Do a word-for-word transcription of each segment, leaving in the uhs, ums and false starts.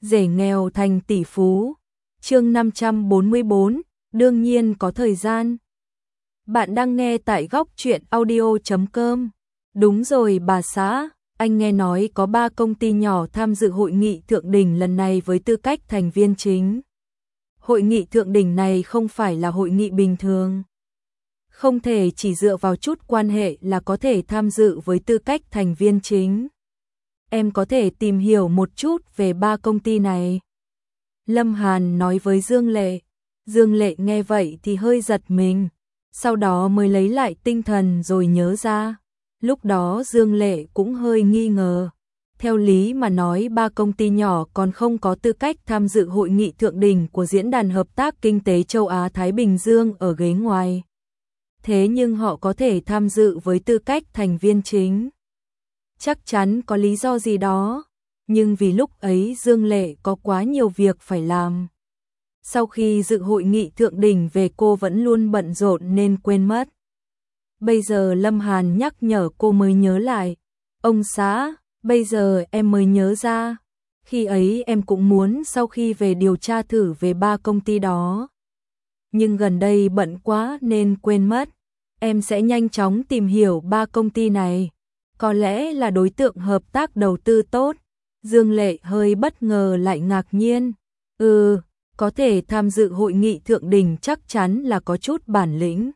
Rể nghèo thành tỷ phú. Chương năm trăm bốn mươi bốn, đương nhiên có thời gian. Bạn đang nghe tại góc truyện audio chấm com. Đúng rồi bà xã, anh nghe nói có ba công ty nhỏ tham dự hội nghị thượng đỉnh lần này với tư cách thành viên chính. Hội nghị thượng đỉnh này không phải là hội nghị bình thường. Không thể chỉ dựa vào chút quan hệ là có thể tham dự với tư cách thành viên chính. Em có thể tìm hiểu một chút về ba công ty này. Lâm Hàn nói với Dương Lệ. Dương Lệ nghe vậy thì hơi giật mình, sau đó mới lấy lại tinh thần rồi nhớ ra. Lúc đó Dương Lệ cũng hơi nghi ngờ. Theo lý mà nói ba công ty nhỏ còn không có tư cách tham dự hội nghị thượng đỉnh của Diễn đàn Hợp tác Kinh tế Châu Á-Thái Bình Dương ở ghế ngoài. Thế nhưng họ có thể tham dự với tư cách thành viên chính. Chắc chắn có lý do gì đó, nhưng vì lúc ấy Dương Lệ có quá nhiều việc phải làm. Sau khi dự hội nghị thượng đỉnh về cô vẫn luôn bận rộn nên quên mất. Bây giờ Lâm Hàn nhắc nhở cô mới nhớ lại. Ông xã, bây giờ em mới nhớ ra. Khi ấy em cũng muốn sau khi về điều tra thử về ba công ty đó. Nhưng gần đây bận quá nên quên mất. Em sẽ nhanh chóng tìm hiểu ba công ty này. Có lẽ là đối tượng hợp tác đầu tư tốt. Dương Lệ hơi bất ngờ lại ngạc nhiên. Ừ, có thể tham dự hội nghị thượng đỉnh chắc chắn là có chút bản lĩnh.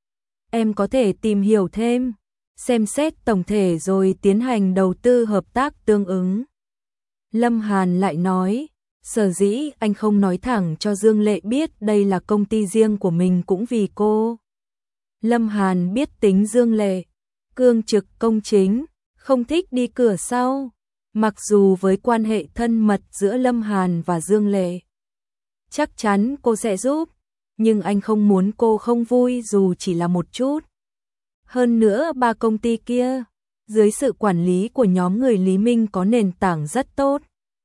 Em có thể tìm hiểu thêm, xem xét tổng thể rồi tiến hành đầu tư hợp tác tương ứng. Lâm Hàn lại nói, sở dĩ anh không nói thẳng cho Dương Lệ biết đây là công ty riêng của mình cũng vì cô. Lâm Hàn biết tính Dương Lệ, cương trực công chính, không thích đi cửa sau. Mặc dù với quan hệ thân mật giữa Lâm Hàn và Dương Lệ, chắc chắn cô sẽ giúp, nhưng anh không muốn cô không vui dù chỉ là một chút. Hơn nữa ba công ty kia, dưới sự quản lý của nhóm người Lý Minh có nền tảng rất tốt.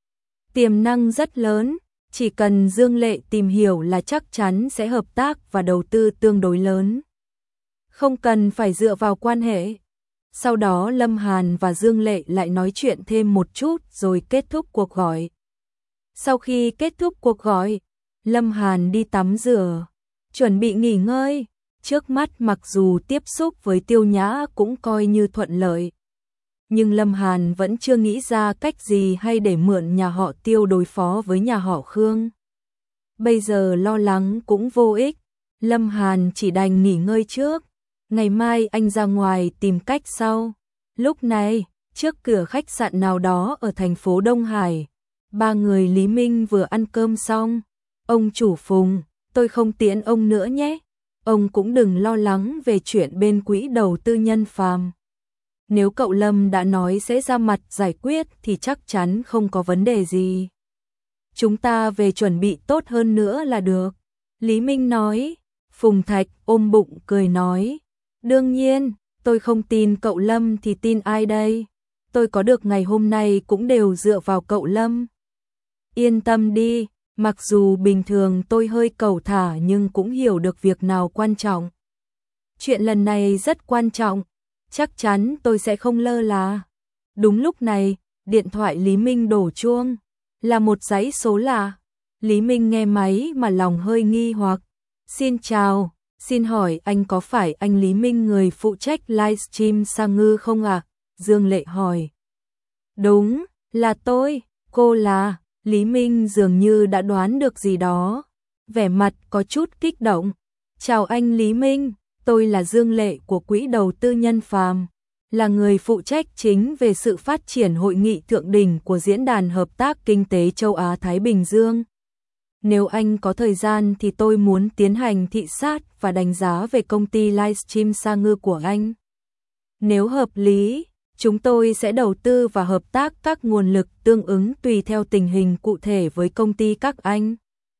Tiềm năng rất lớn, chỉ cần Dương Lệ tìm hiểu là chắc chắn sẽ hợp tác và đầu tư tương đối lớn. Không cần phải dựa vào quan hệ. Sau đó Lâm Hàn và Dương Lệ lại nói chuyện thêm một chút rồi kết thúc cuộc gọi. Sau khi kết thúc cuộc gọi, Lâm Hàn đi tắm rửa, chuẩn bị nghỉ ngơi. Trước mắt mặc dù tiếp xúc với Tiêu Nhã cũng coi như thuận lợi, nhưng Lâm Hàn vẫn chưa nghĩ ra cách gì hay để mượn nhà họ Tiêu đối phó với nhà họ Khương. Bây giờ lo lắng cũng vô ích, Lâm Hàn chỉ đành nghỉ ngơi trước. Ngày mai anh ra ngoài tìm cách sau. Lúc này, trước cửa khách sạn nào đó ở thành phố Đông Hải, ba người Lý Minh vừa ăn cơm xong. Ông chủ Phùng, tôi không tiễn ông nữa nhé. Ông cũng đừng lo lắng về chuyện bên quỹ đầu tư Nhân Phàm. Nếu cậu Lâm đã nói sẽ ra mặt giải quyết thì chắc chắn không có vấn đề gì. Chúng ta về chuẩn bị tốt hơn nữa là được. Lý Minh nói. Phùng Thạch ôm bụng cười nói. Đương nhiên, tôi không tin cậu Lâm thì tin ai đây? Tôi có được ngày hôm nay cũng đều dựa vào cậu Lâm. Yên tâm đi, mặc dù bình thường tôi hơi cẩu thả nhưng cũng hiểu được việc nào quan trọng. Chuyện lần này rất quan trọng, chắc chắn tôi sẽ không lơ là. Đúng lúc này, điện thoại Lý Minh đổ chuông, là một dãy số lạ. Lý Minh nghe máy mà lòng hơi nghi hoặc. Xin chào. Xin hỏi anh có phải anh Lý Minh người phụ trách livestream Sang Ngư không ạ? À? Dương Lệ hỏi. Đúng, là tôi, cô là. Lý Minh dường như đã đoán được gì đó. Vẻ mặt có chút kích động. Chào anh Lý Minh, tôi là Dương Lệ của Quỹ Đầu tư Nhân Phàm, là người phụ trách chính về sự phát triển hội nghị thượng đỉnh của Diễn đàn Hợp tác Kinh tế Châu Á-Thái Bình Dương. Nếu anh có thời gian thì tôi muốn tiến hành thị sát và đánh giá về công ty livestream Sang Ngư của anh. Nếu hợp lý, chúng tôi sẽ đầu tư và hợp tác các nguồn lực tương ứng tùy theo tình hình cụ thể với công ty các anh.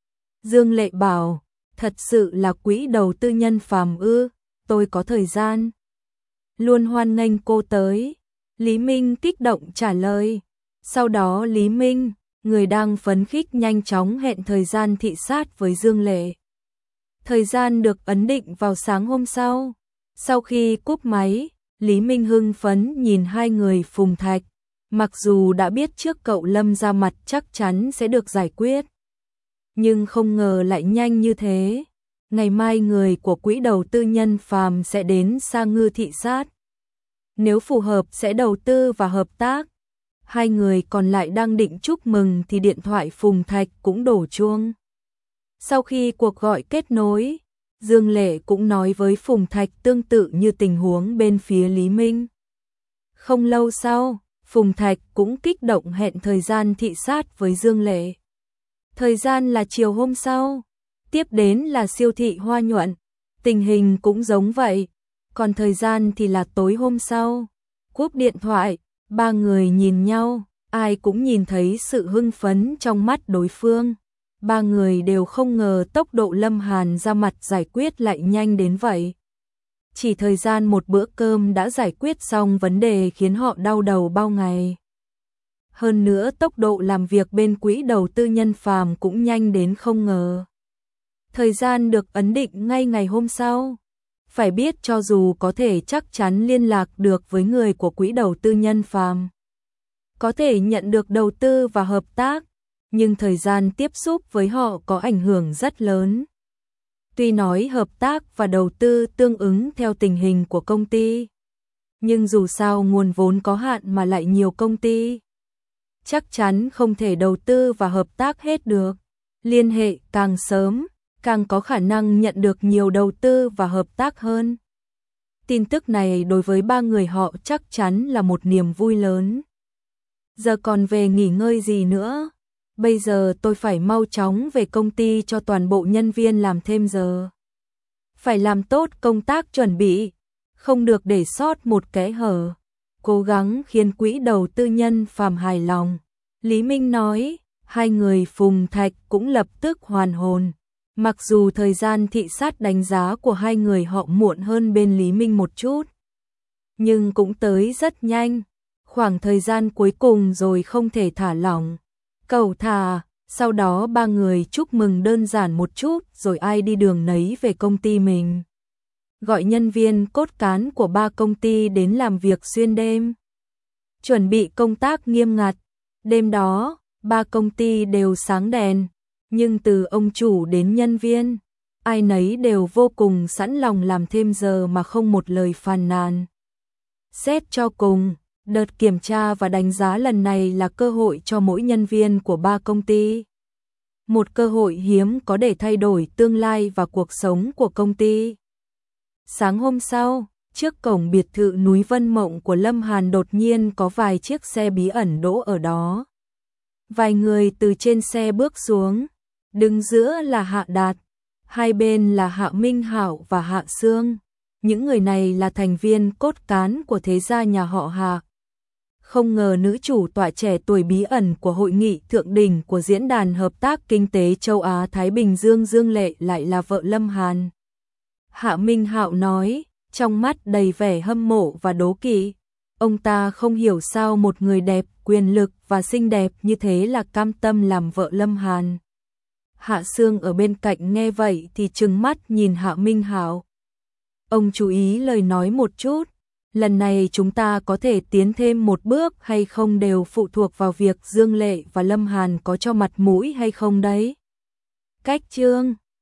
Dương Lệ bảo, thật sự là quỹ đầu tư Nhân Phàm ư, tôi có thời gian. Luôn hoan nghênh cô tới. Lý Minh kích động trả lời. Sau đó Lý Minh, người đang phấn khích nhanh chóng hẹn thời gian thị sát với Dương Lệ. Thời gian được ấn định vào sáng hôm sau. Sau khi cúp máy, Lý Minh hưng phấn nhìn hai người Phùng Thạch, Mặc dù đã biết trước cậu Lâm ra mặt chắc chắn sẽ được giải quyết, nhưng không ngờ lại nhanh như thế. Ngày mai người của quỹ đầu tư Nhân Phàm sẽ đến Sa Ngư thị sát. Nếu phù hợp sẽ đầu tư và hợp tác. Hai người còn lại đang định chúc mừng thì điện thoại Phùng Thạch cũng đổ chuông. Sau khi cuộc gọi kết nối, Dương Lệ cũng nói với Phùng Thạch tương tự như tình huống bên phía Lý Minh. Không lâu sau, Phùng Thạch cũng kích động hẹn thời gian thị sát với Dương Lệ. Thời gian là chiều hôm sau, tiếp đến là siêu thị Hoa Nhuận, tình hình cũng giống vậy, còn thời gian thì là tối hôm sau. Cúp điện thoại, ba người nhìn nhau, ai cũng nhìn thấy sự hưng phấn trong mắt đối phương. Ba người đều không ngờ tốc độ Lâm Hàn ra mặt giải quyết lại nhanh đến vậy. Chỉ thời gian một bữa cơm đã giải quyết xong vấn đề khiến họ đau đầu bao ngày. Hơn nữa tốc độ làm việc bên quỹ đầu tư Nhân Phàm cũng nhanh đến không ngờ. Thời gian được ấn định ngay ngày hôm sau. Phải biết cho dù có thể chắc chắn liên lạc được với người của quỹ đầu tư Nhân Phàm, có thể nhận được đầu tư và hợp tác, nhưng thời gian tiếp xúc với họ có ảnh hưởng rất lớn. Tuy nói hợp tác và đầu tư tương ứng theo tình hình của công ty, nhưng dù sao nguồn vốn có hạn mà lại nhiều công ty, chắc chắn không thể đầu tư và hợp tác hết được. Liên hệ càng sớm, càng có khả năng nhận được nhiều đầu tư và hợp tác hơn. Tin tức này đối với ba người họ chắc chắn là một niềm vui lớn. Giờ còn về nghỉ ngơi gì nữa? Bây giờ tôi phải mau chóng về công ty cho toàn bộ nhân viên làm thêm giờ. Phải làm tốt công tác chuẩn bị, không được để sót một kẽ hở. Cố gắng khiến quỹ đầu tư Nhân Phàm hài lòng. Lý Minh nói, hai người Phùng Thạch cũng lập tức hoàn hồn. Mặc dù thời gian thị sát đánh giá của hai người họ muộn hơn bên Lý Minh một chút, nhưng cũng tới rất nhanh. Khoảng thời gian cuối cùng rồi không thể thả lỏng. Cầu thả, sau đó ba người chúc mừng đơn giản một chút rồi ai đi đường nấy về công ty mình. Gọi nhân viên cốt cán của ba công ty đến làm việc xuyên đêm. Chuẩn bị công tác nghiêm ngặt. Đêm đó, ba công ty đều sáng đèn, nhưng từ ông chủ đến nhân viên, ai nấy đều vô cùng sẵn lòng làm thêm giờ mà không một lời phàn nàn. Xét cho cùng, đợt kiểm tra và đánh giá lần này là cơ hội cho mỗi nhân viên của ba công ty. Một cơ hội hiếm có để thay đổi tương lai và cuộc sống của công ty. Sáng hôm sau, trước cổng biệt thự núi Vân Mộng của Lâm Hàn đột nhiên có vài chiếc xe bí ẩn đỗ ở đó. Vài người từ trên xe bước xuống, đứng giữa là Hạ Đạt, hai bên là Hạ Minh Hạo và Hạ Sương. Những người này là thành viên cốt cán của thế gia nhà họ Hạ. Không ngờ nữ chủ tọa trẻ tuổi bí ẩn của hội nghị thượng đỉnh của Diễn đàn Hợp tác Kinh tế Châu Á-Thái Bình Dương Dương Lệ lại là vợ Lâm Hàn. Hạ Minh Hạo nói, trong mắt đầy vẻ hâm mộ và đố kỵ. Ông ta không hiểu sao một người đẹp, quyền lực và xinh đẹp như thế là cam tâm làm vợ Lâm Hàn. Hạ Sương ở bên cạnh nghe vậy thì trừng mắt nhìn Hạ Minh Hạo. Ông chú ý lời nói một chút. Lần này chúng ta có thể tiến thêm một bước hay không đều phụ thuộc vào việc Dương Lệ và Lâm Hàn có cho mặt mũi hay không đấy. Cách chương